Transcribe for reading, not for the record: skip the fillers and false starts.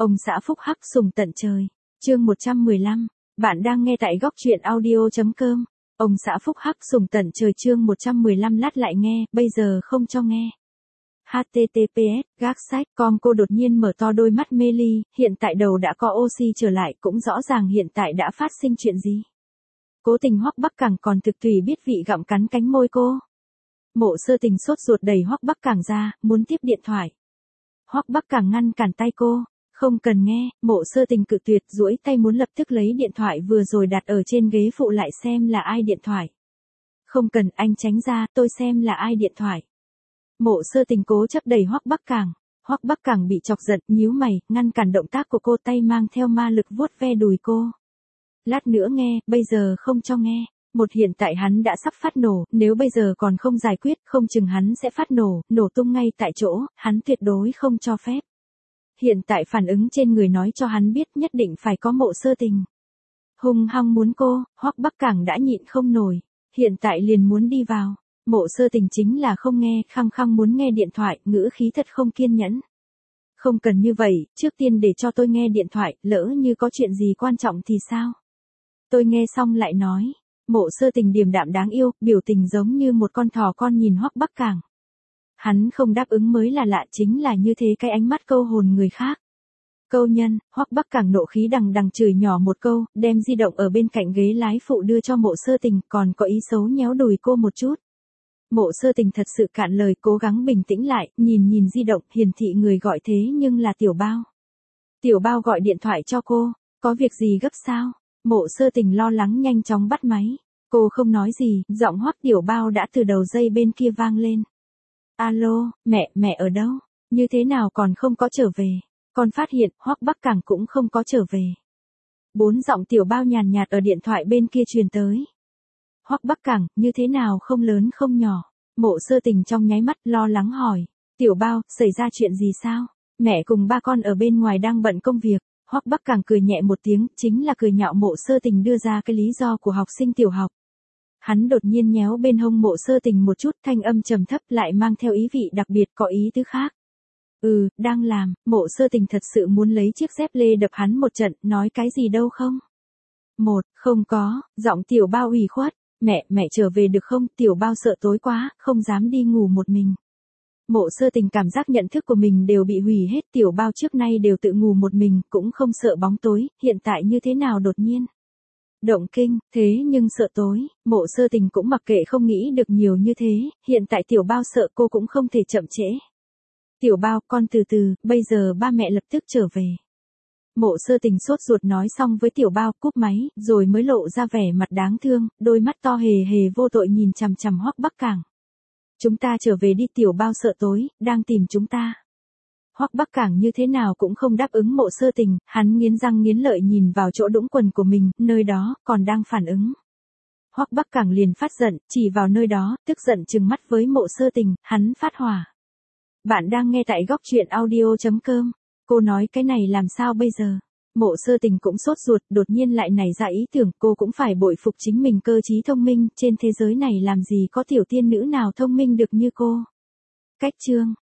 Ông xã phúc hắc sùng tận trời. Chương 115. Bạn đang nghe tại góc truyện audio.com. Ông xã phúc hắc sùng tận trời chương 115 lát lại nghe, bây giờ không cho nghe. https gác sách com cô đột nhiên mở to đôi mắt mê ly, hiện tại đầu đã có oxy trở lại, cũng rõ ràng hiện tại đã phát sinh chuyện gì. Cố Tình Hoắc Bắc Cảng còn thực tùy biết vị gặm cắn cánh môi cô. Mộ Sơ Tình sốt ruột đẩy Hoắc Bắc Cảng ra, muốn tiếp điện thoại. Hoắc Bắc Cảng ngăn cản tay cô. Không cần nghe. Mộ Sơ Tình cự tuyệt, duỗi tay muốn lập tức lấy điện thoại vừa rồi đặt ở trên ghế phụ lại xem là ai điện thoại. Không cần, anh tránh ra, tôi xem là ai điện thoại. Mộ Sơ Tình cố chấp đẩy Hoắc Bắc Cảng. Hoắc Bắc Cảng bị chọc giận, nhíu mày, ngăn cản động tác của cô, tay mang theo ma lực vuốt ve đùi cô. Lát nữa nghe, bây giờ không cho nghe. Hiện tại hắn đã sắp phát nổ, nếu bây giờ còn không giải quyết, không chừng hắn sẽ phát nổ, nổ tung ngay tại chỗ, hắn tuyệt đối không cho phép. Hiện tại phản ứng trên người nói cho hắn biết nhất định phải có Mộ Sơ Tình. Hung hăng muốn cô, Hoắc Bắc Cảng đã nhịn không nổi, hiện tại liền muốn đi vào. Mộ Sơ Tình chính là không nghe, khăng khăng muốn nghe điện thoại, ngữ khí thật không kiên nhẫn. Không cần như vậy, trước tiên để cho tôi nghe điện thoại, lỡ như có chuyện gì quan trọng thì sao? Tôi nghe xong lại nói. Mộ Sơ Tình điềm đạm đáng yêu, biểu tình giống như một con thỏ con nhìn Hoắc Bắc Cảng. Hắn không đáp ứng mới là lạ, chính là như thế cái ánh mắt câu hồn người khác. Câu nhân, Hoắc Bắc Cảng nộ khí đằng đằng chửi nhỏ một câu, đem di động ở bên cạnh ghế lái phụ đưa cho Mộ Sơ Tình, còn có ý xấu nhéo đùi cô một chút. Mộ Sơ Tình thật sự cạn lời, cố gắng bình tĩnh lại, nhìn di động, hiển thị người gọi thế nhưng là Tiểu Bao. Tiểu Bao gọi điện thoại cho cô, có việc gì gấp sao? Mộ Sơ Tình lo lắng nhanh chóng bắt máy. Cô không nói gì, giọng Hoắc Tiểu Bao đã từ đầu dây bên kia vang lên. Alo, mẹ ở đâu? Như thế nào còn không có trở về? Con phát hiện Hoắc Bắc Cảng cũng không có trở về. 4 giọng Tiểu Bao nhàn nhạt ở điện thoại bên kia truyền tới. Hoắc Bắc Cảng, như thế nào không lớn không nhỏ? Mộ Sơ Tình trong nháy mắt lo lắng hỏi. Tiểu Bao, xảy ra chuyện gì sao? Mẹ cùng ba con ở bên ngoài đang bận công việc. Hoắc Bắc Cảng cười nhẹ một tiếng, chính là cười nhạo Mộ Sơ Tình đưa ra cái lý do của học sinh tiểu học. Hắn đột nhiên nhéo bên hông Mộ Sơ Tình một chút, thanh âm trầm thấp lại mang theo ý vị đặc biệt, có ý tứ khác. Đang làm. Mộ Sơ Tình thật sự muốn lấy chiếc dép lê đập hắn một trận, nói cái gì đâu không? Không có, giọng Tiểu Bao ủy khuất. Mẹ trở về được không? Tiểu Bao sợ tối quá, không dám đi ngủ một mình. Mộ Sơ Tình cảm giác nhận thức của mình đều bị hủy hết, Tiểu Bao trước nay đều tự ngủ một mình, cũng không sợ bóng tối, hiện tại như thế nào đột nhiên động kinh, thế nhưng sợ tối, Mộ Sơ Tình cũng mặc kệ, không nghĩ được nhiều như thế, hiện tại Tiểu Bao sợ cô cũng không thể chậm trễ. Tiểu Bao, con từ từ, bây giờ ba mẹ lập tức trở về. Mộ Sơ Tình sốt ruột nói xong với Tiểu Bao, cúp máy, rồi mới lộ ra vẻ mặt đáng thương, đôi mắt to hề hề vô tội nhìn chằm chằm Hoắc Bắc Cảng. Chúng ta trở về đi. Tiểu Bao sợ tối, đang tìm chúng ta. Hoắc Bắc Cảng như thế nào cũng không đáp ứng Mộ Sơ Tình, hắn nghiến răng nghiến lợi nhìn vào chỗ đũng quần của mình, nơi đó, còn đang phản ứng. Hoắc Bắc Cảng liền phát giận, chỉ vào nơi đó, tức giận trừng mắt với Mộ Sơ Tình, hắn phát hỏa. Bạn đang nghe tại góc truyện audio.com. Cô nói cái này làm sao bây giờ? Mộ Sơ Tình cũng sốt ruột, đột nhiên lại nảy ra ý tưởng, cô cũng phải bội phục chính mình cơ trí thông minh, trên thế giới này làm gì có tiểu tiên nữ nào thông minh được như cô. Cách chương